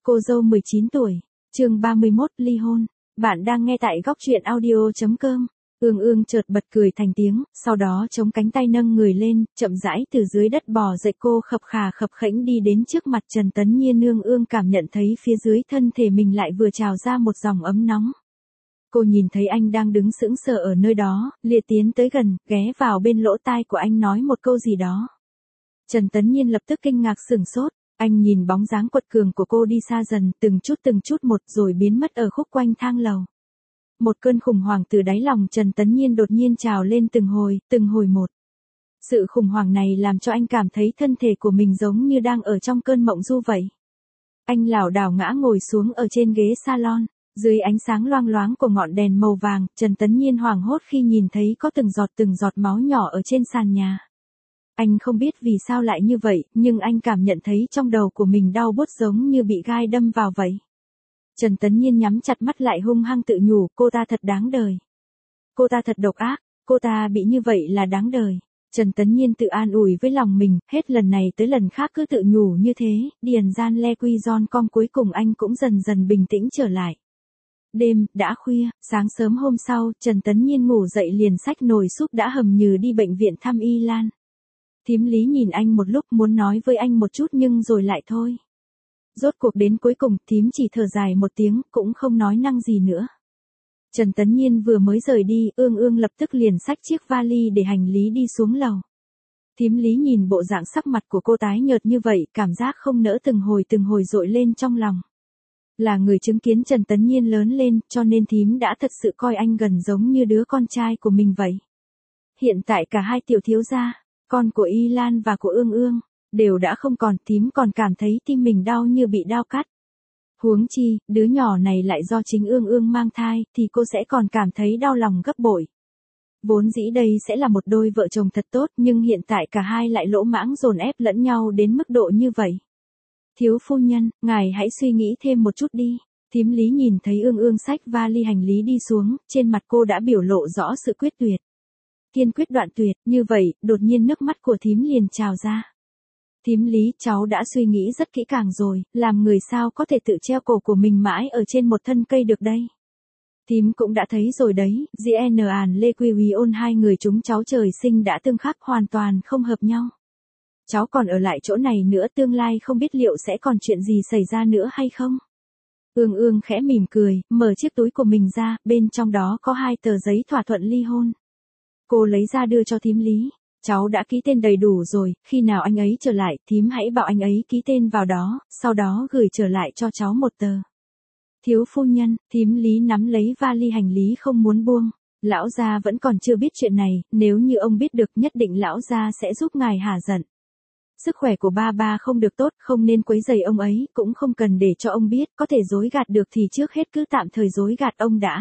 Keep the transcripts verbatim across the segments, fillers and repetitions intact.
Cô dâu mười chín tuổi, chương ba mươi mốt, ly hôn. Bạn đang nghe tại góc truyện audio chấm com. Ương Ương chợt bật cười thành tiếng, sau đó chống cánh tay nâng người lên, chậm rãi từ dưới đất bò dậy. Cô khập khà khập khẽnh đi đến trước mặt Trần Tấn Nhiên. Ương Ương cảm nhận thấy phía dưới thân thể mình lại vừa trào ra một dòng ấm nóng. Cô nhìn thấy anh đang đứng sững sờ ở nơi đó, liệt tiến tới gần, ghé vào bên lỗ tai của anh nói một câu gì đó. Trần Tấn Nhiên lập tức kinh ngạc sửng sốt. Anh nhìn bóng dáng quật cường của cô đi xa dần, từng chút từng chút một rồi biến mất ở khúc quanh thang lầu. Một cơn khủng hoảng từ đáy lòng Trần Tấn Nhiên đột nhiên trào lên từng hồi, từng hồi một. Sự khủng hoảng này làm cho anh cảm thấy thân thể của mình giống như đang ở trong cơn mộng du vậy. Anh lảo đảo ngã ngồi xuống ở trên ghế salon. Dưới ánh sáng loang loáng của ngọn đèn màu vàng, Trần Tấn Nhiên hoảng hốt khi nhìn thấy có từng giọt từng giọt máu nhỏ ở trên sàn nhà. Anh không biết vì sao lại như vậy, nhưng anh cảm nhận thấy trong đầu của mình đau buốt giống như bị gai đâm vào vậy. Trần Tấn Nhiên nhắm chặt mắt lại hung hăng tự nhủ, cô ta thật đáng đời. Cô ta thật độc ác, cô ta bị như vậy là đáng đời. Trần Tấn Nhiên tự an ủi với lòng mình, hết lần này tới lần khác cứ tự nhủ như thế, điền gian le quy giòn com cuối cùng anh cũng dần dần bình tĩnh trở lại. Đêm, đã khuya, sáng sớm hôm sau, Trần Tấn Nhiên ngủ dậy liền xách nồi súp đã hầm nhừ đi bệnh viện thăm Y Lan. Thím Lý nhìn anh một lúc muốn nói với anh một chút nhưng rồi lại thôi. Rốt cuộc đến cuối cùng, thím chỉ thở dài một tiếng, cũng không nói năng gì nữa. Trần Tấn Nhiên vừa mới rời đi, Ương Ương lập tức liền xách chiếc vali để hành lý đi xuống lầu. Thím Lý nhìn bộ dạng sắc mặt của cô tái nhợt như vậy, cảm giác không nỡ từng hồi từng hồi dội lên trong lòng. Là người chứng kiến Trần Tấn Nhiên lớn lên, cho nên thím đã thật sự coi anh gần giống như đứa con trai của mình vậy. Hiện tại cả hai tiểu thiếu gia, con của Y Lan và của Ương Ương, đều đã không còn, thím còn cảm thấy tim mình đau như bị đao cắt. Huống chi, đứa nhỏ này lại do chính Ương Ương mang thai, thì cô sẽ còn cảm thấy đau lòng gấp bội. Vốn dĩ đây sẽ là một đôi vợ chồng thật tốt, nhưng hiện tại cả hai lại lỗ mãng dồn ép lẫn nhau đến mức độ như vậy. Thiếu phu nhân, ngài hãy suy nghĩ thêm một chút đi. Thím Lý nhìn thấy Ương Ương xách vali hành lý đi xuống, trên mặt cô đã biểu lộ rõ sự quyết tuyệt. Kiên quyết đoạn tuyệt, như vậy, đột nhiên nước mắt của thím liền trào ra. Thím Lý, cháu đã suy nghĩ rất kỹ càng rồi, làm người sao có thể tự treo cổ của mình mãi ở trên một thân cây được đây. Thím cũng đã thấy rồi đấy, Giê N Lê Quy Quý ôn hai người chúng cháu trời sinh đã tương khắc hoàn toàn không hợp nhau. Cháu còn ở lại chỗ này nữa tương lai không biết liệu sẽ còn chuyện gì xảy ra nữa hay không. Ương Ương khẽ mỉm cười, mở chiếc túi của mình ra, bên trong đó có hai tờ giấy thỏa thuận ly hôn. Cô lấy ra đưa cho thím Lý. Cháu đã ký tên đầy đủ rồi, khi nào anh ấy trở lại, thím hãy bảo anh ấy ký tên vào đó, sau đó gửi trở lại cho cháu một tờ. Thiếu phu nhân, thím Lý nắm lấy vali hành lý không muốn buông. Lão gia vẫn còn chưa biết chuyện này, nếu như ông biết được nhất định lão gia sẽ giúp ngài hả giận. Sức khỏe của ba ba không được tốt, không nên quấy rầy ông ấy, cũng không cần để cho ông biết, có thể dối gạt được thì trước hết cứ tạm thời dối gạt ông đã.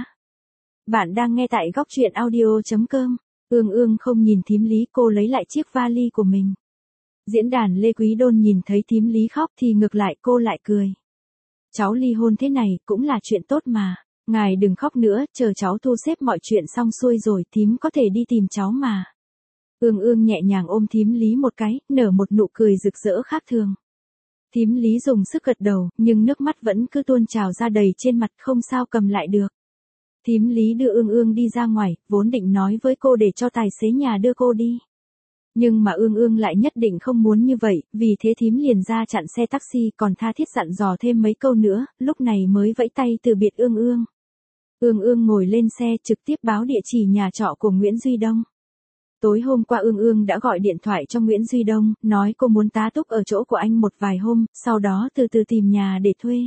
Bạn đang nghe tại góc truyện audio chấm com. Ương Ương không nhìn thím Lý, cô lấy lại chiếc vali của mình. Diễn đàn Lê Quý Đôn nhìn thấy thím Lý khóc thì ngược lại cô lại cười. Cháu ly hôn thế này cũng là chuyện tốt mà. Ngài đừng khóc nữa, chờ cháu thu xếp mọi chuyện xong xuôi rồi thím có thể đi tìm cháu mà. Ương Ương nhẹ nhàng ôm thím Lý một cái, nở một nụ cười rực rỡ khác thường. Thím Lý dùng sức gật đầu, nhưng nước mắt vẫn cứ tuôn trào ra đầy trên mặt không sao cầm lại được. Thím Lý đưa Ương Ương đi ra ngoài, vốn định nói với cô để cho tài xế nhà đưa cô đi. Nhưng mà Ương Ương lại nhất định không muốn như vậy, vì thế thím liền ra chặn xe taxi còn tha thiết dặn dò thêm mấy câu nữa, lúc này mới vẫy tay từ biệt Ương Ương. Ương Ương ngồi lên xe trực tiếp báo địa chỉ nhà trọ của Nguyễn Duy Đông. Tối hôm qua Ương Ương đã gọi điện thoại cho Nguyễn Duy Đông, nói cô muốn tá túc ở chỗ của anh một vài hôm, sau đó từ từ tìm nhà để thuê.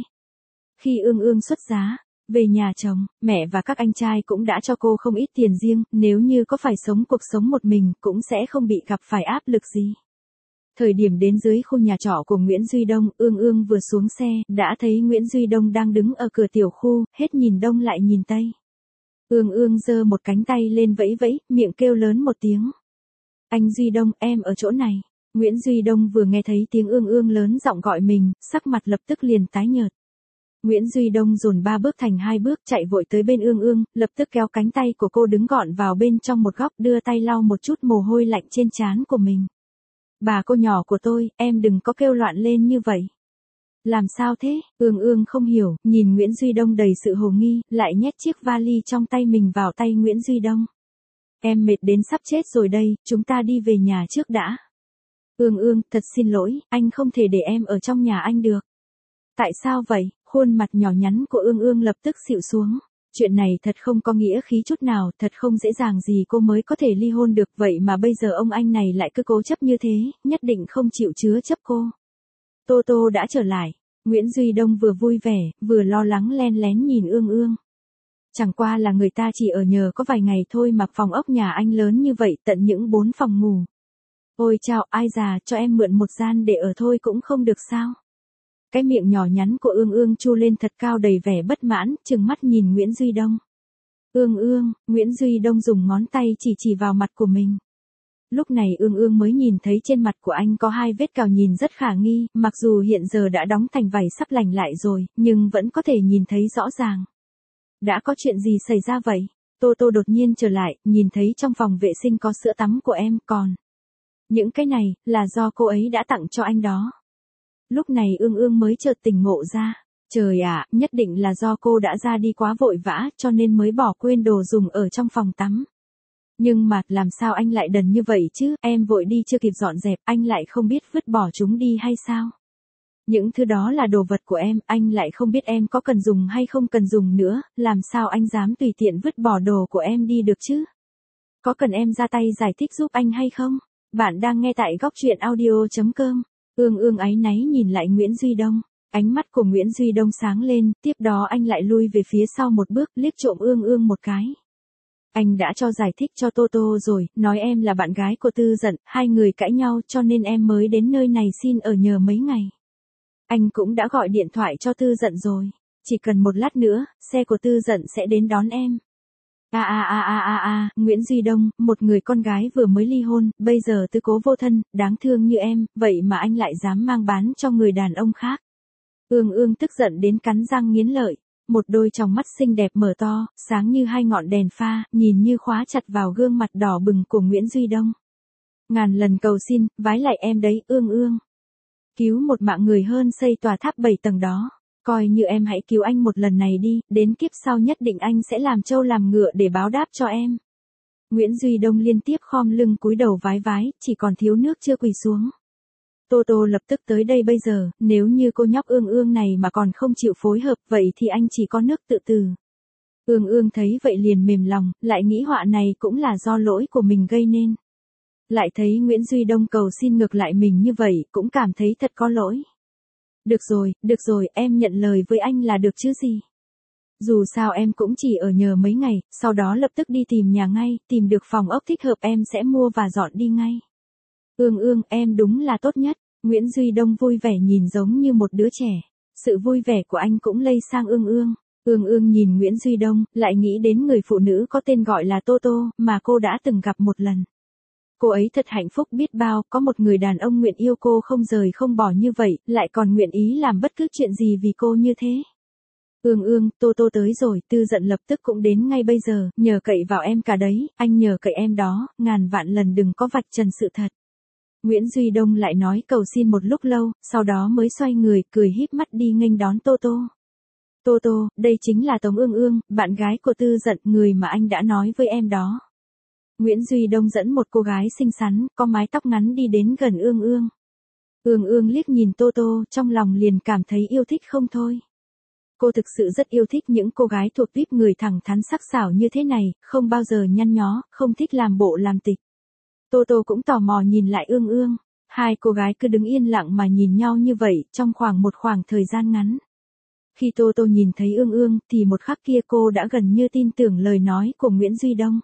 Khi Ương Ương xuất giá, về nhà chồng, mẹ và các anh trai cũng đã cho cô không ít tiền riêng, nếu như có phải sống cuộc sống một mình cũng sẽ không bị gặp phải áp lực gì. Thời điểm đến dưới khu nhà trọ của Nguyễn Duy Đông, Ương Ương vừa xuống xe, đã thấy Nguyễn Duy Đông đang đứng ở cửa tiểu khu, hết nhìn đông lại nhìn tây. Ương Ương giơ một cánh tay lên vẫy vẫy, miệng kêu lớn một tiếng. Anh Duy Đông, em ở chỗ này. Nguyễn Duy Đông vừa nghe thấy tiếng Ương Ương lớn giọng gọi mình, sắc mặt lập tức liền tái nhợt. Nguyễn Duy Đông dồn ba bước thành hai bước chạy vội tới bên Ương Ương, lập tức kéo cánh tay của cô đứng gọn vào bên trong một góc đưa tay lau một chút mồ hôi lạnh trên trán của mình. Bà cô nhỏ của tôi, em đừng có kêu loạn lên như vậy. làm sao thế? Ương Ương không hiểu, nhìn Nguyễn Duy Đông đầy sự hồ nghi, lại nhét chiếc vali trong tay mình vào tay Nguyễn Duy Đông. Em mệt đến sắp chết rồi đây, chúng ta đi về nhà trước đã. Ương Ương, thật xin lỗi, anh không thể để em ở trong nhà anh được. Tại sao vậy? Khuôn mặt nhỏ nhắn của Ương Ương lập tức xịu xuống. Chuyện này thật không có nghĩa khí chút nào, thật không dễ dàng gì cô mới có thể ly hôn được, vậy mà bây giờ ông anh này lại cứ cố chấp như thế, nhất định không chịu chứa chấp cô. Tô Tô đã trở lại, Nguyễn Duy Đông vừa vui vẻ, vừa lo lắng len lén nhìn Ương Ương. Chẳng qua là người ta chỉ ở nhờ có vài ngày thôi mà phòng ốc nhà anh lớn như vậy, tận những bốn phòng ngủ. Ôi chao, ai già, cho em mượn một gian để ở thôi cũng không được sao? Cái miệng nhỏ nhắn của Ương Ương chu lên thật cao đầy vẻ bất mãn, trừng mắt nhìn Nguyễn Duy Đông. Ương Ương, Nguyễn Duy Đông dùng ngón tay chỉ chỉ vào mặt của mình. Lúc này Ương Ương mới nhìn thấy trên mặt của anh có hai vết cào nhìn rất khả nghi, mặc dù hiện giờ đã đóng thành vảy sắp lành lại rồi, nhưng vẫn có thể nhìn thấy rõ ràng. Đã có chuyện gì xảy ra vậy? Tô Tô đột nhiên trở lại, nhìn thấy trong phòng vệ sinh có sữa tắm của em còn. Những cái này, là do cô ấy đã tặng cho anh đó. Lúc này Ương Ương mới chợt tỉnh ngộ ra. Trời ạ, nhất định là do cô đã ra đi quá vội vã cho nên mới bỏ quên đồ dùng ở trong phòng tắm. Nhưng mà, làm sao anh lại đần như vậy chứ, em vội đi chưa kịp dọn dẹp, anh lại không biết vứt bỏ chúng đi hay sao? Những thứ đó là đồ vật của em, anh lại không biết em có cần dùng hay không cần dùng nữa, làm sao anh dám tùy tiện vứt bỏ đồ của em đi được chứ? Có cần em ra tay giải thích giúp anh hay không? Bạn đang nghe tại góc truyện audio chấm com. Ương Ương áy náy nhìn lại Nguyễn Duy Đông. Ánh mắt của Nguyễn Duy Đông sáng lên, tiếp đó anh lại lui về phía sau một bước, liếc trộm Ương Ương một cái. Anh đã cho giải thích cho Tô Tô rồi, nói em là bạn gái của Tư Dận, hai người cãi nhau cho nên em mới đến nơi này xin ở nhờ mấy ngày. Anh cũng đã gọi điện thoại cho Tư Dận rồi, chỉ cần một lát nữa, xe của Tư Dận sẽ đến đón em. A a a a a a, Nguyễn Duy Đông, một người con gái vừa mới ly hôn, bây giờ tư cố vô thân, đáng thương như em, vậy mà anh lại dám mang bán cho người đàn ông khác. Ương Ương tức giận đến cắn răng nghiến lợi, một đôi tròng mắt xinh đẹp mở to, sáng như hai ngọn đèn pha, nhìn như khóa chặt vào gương mặt đỏ bừng của Nguyễn Duy Đông. Ngàn lần cầu xin, vái lại em đấy, Ương Ương. Cứu một mạng người hơn xây tòa tháp bảy tầng đó. Coi như em hãy cứu anh một lần này đi, đến kiếp sau nhất định anh sẽ làm trâu làm ngựa để báo đáp cho em. Nguyễn Duy Đông liên tiếp khom lưng cúi đầu vái vái, chỉ còn thiếu nước chưa quỳ xuống. Tô Tô lập tức tới đây bây giờ, nếu như cô nhóc Ương Ương này mà còn không chịu phối hợp vậy thì anh chỉ có nước tự tử. Ương Ương thấy vậy liền mềm lòng, lại nghĩ họa này cũng là do lỗi của mình gây nên. Lại thấy Nguyễn Duy Đông cầu xin ngược lại mình như vậy, cũng cảm thấy thật có lỗi. Được rồi, được rồi, em nhận lời với anh là được chứ gì. Dù sao em cũng chỉ ở nhờ mấy ngày, sau đó lập tức đi tìm nhà ngay, tìm được phòng ốc thích hợp em sẽ mua và dọn đi ngay. Ương Ương, em đúng là tốt nhất. Nguyễn Duy Đông vui vẻ nhìn giống như một đứa trẻ. Sự vui vẻ của anh cũng lây sang Ương Ương. Ương Ương nhìn Nguyễn Duy Đông, lại nghĩ đến người phụ nữ có tên gọi là Tô Tô, mà cô đã từng gặp một lần. Cô ấy thật hạnh phúc biết bao, có một người đàn ông nguyện yêu cô không rời không bỏ như vậy, lại còn nguyện ý làm bất cứ chuyện gì vì cô như thế. Ương Ương, Tô Tô tới rồi, Tư Dận lập tức cũng đến ngay bây giờ, nhờ cậy vào em cả đấy, anh nhờ cậy em đó, ngàn vạn lần đừng có vạch trần sự thật. Nguyễn Duy Đông lại nói cầu xin một lúc lâu, sau đó mới xoay người, cười híp mắt đi nghênh đón Tô Tô. Tô Tô, đây chính là Tống Ương Ương, bạn gái của Tư Dận, người mà anh đã nói với em đó. Nguyễn Duy Đông dẫn một cô gái xinh xắn, có mái tóc ngắn đi đến gần Ương Ương. Ương Ương liếc nhìn Tô Tô, trong lòng liền cảm thấy yêu thích không thôi. Cô thực sự rất yêu thích những cô gái thuộc tuýp người thẳng thắn sắc sảo như thế này, không bao giờ nhăn nhó, không thích làm bộ làm tịch. Tô Tô cũng tò mò nhìn lại Ương Ương. Hai cô gái cứ đứng yên lặng mà nhìn nhau như vậy, trong khoảng một khoảng thời gian ngắn. Khi Tô Tô nhìn thấy Ương Ương, thì một khắc kia cô đã gần như tin tưởng lời nói của Nguyễn Duy Đông.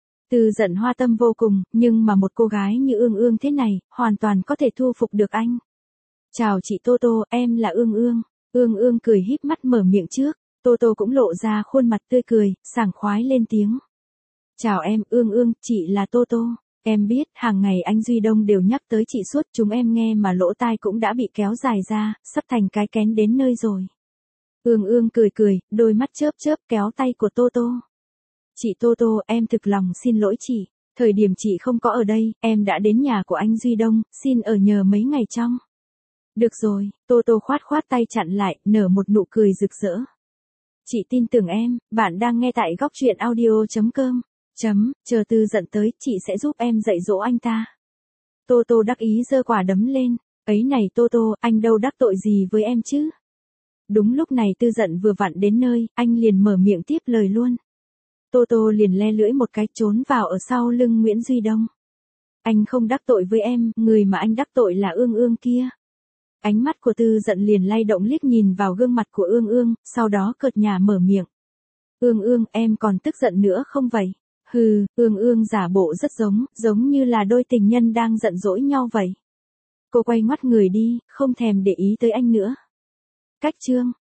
Tư Dận hoa tâm vô cùng, nhưng mà một cô gái như Ương Ương thế này, hoàn toàn có thể thu phục được anh. Chào chị Tô Tô, em là Ương Ương. Ương Ương cười híp mắt mở miệng trước, Tô Tô cũng lộ ra khuôn mặt tươi cười, sảng khoái lên tiếng. Chào em, Ương Ương, chị là Tô Tô. Em biết, hàng ngày anh Duy Đông đều nhắc tới chị suốt, chúng em nghe mà lỗ tai cũng đã bị kéo dài ra, sắp thành cái kén đến nơi rồi. Ương Ương cười cười, đôi mắt chớp chớp kéo tay của Tô Tô. Chị Tô Tô, em thực lòng xin lỗi chị. Thời điểm chị không có ở đây, em đã đến nhà của anh Duy Đông, xin ở nhờ mấy ngày trong. Được rồi, Tô Tô khoát khoát tay chặn lại, nở một nụ cười rực rỡ. Chị tin tưởng em, bạn đang nghe tại góc truyện audio.com. Chấm, chờ Tư Dận tới, chị sẽ giúp em dạy dỗ anh ta. Tô Tô đắc ý giơ quả đấm lên. Ấy này Tô Tô, anh đâu đắc tội gì với em chứ? Đúng lúc này Tư Dận vừa vặn đến nơi, anh liền mở miệng tiếp lời luôn. Tô Tô liền le lưỡi một cái trốn vào ở sau lưng Nguyễn Duy Đông. Anh không đắc tội với em, người mà anh đắc tội là Ương Ương kia. Ánh mắt của Tư Dận liền lay động liếc nhìn vào gương mặt của Ương Ương, sau đó cợt nhả mở miệng. Ương Ương, em còn tức giận nữa không vậy? Hừ, Ương Ương giả bộ rất giống, giống như là đôi tình nhân đang giận dỗi nhau vậy. Cô quay ngoắt người đi, không thèm để ý tới anh nữa. Cách chương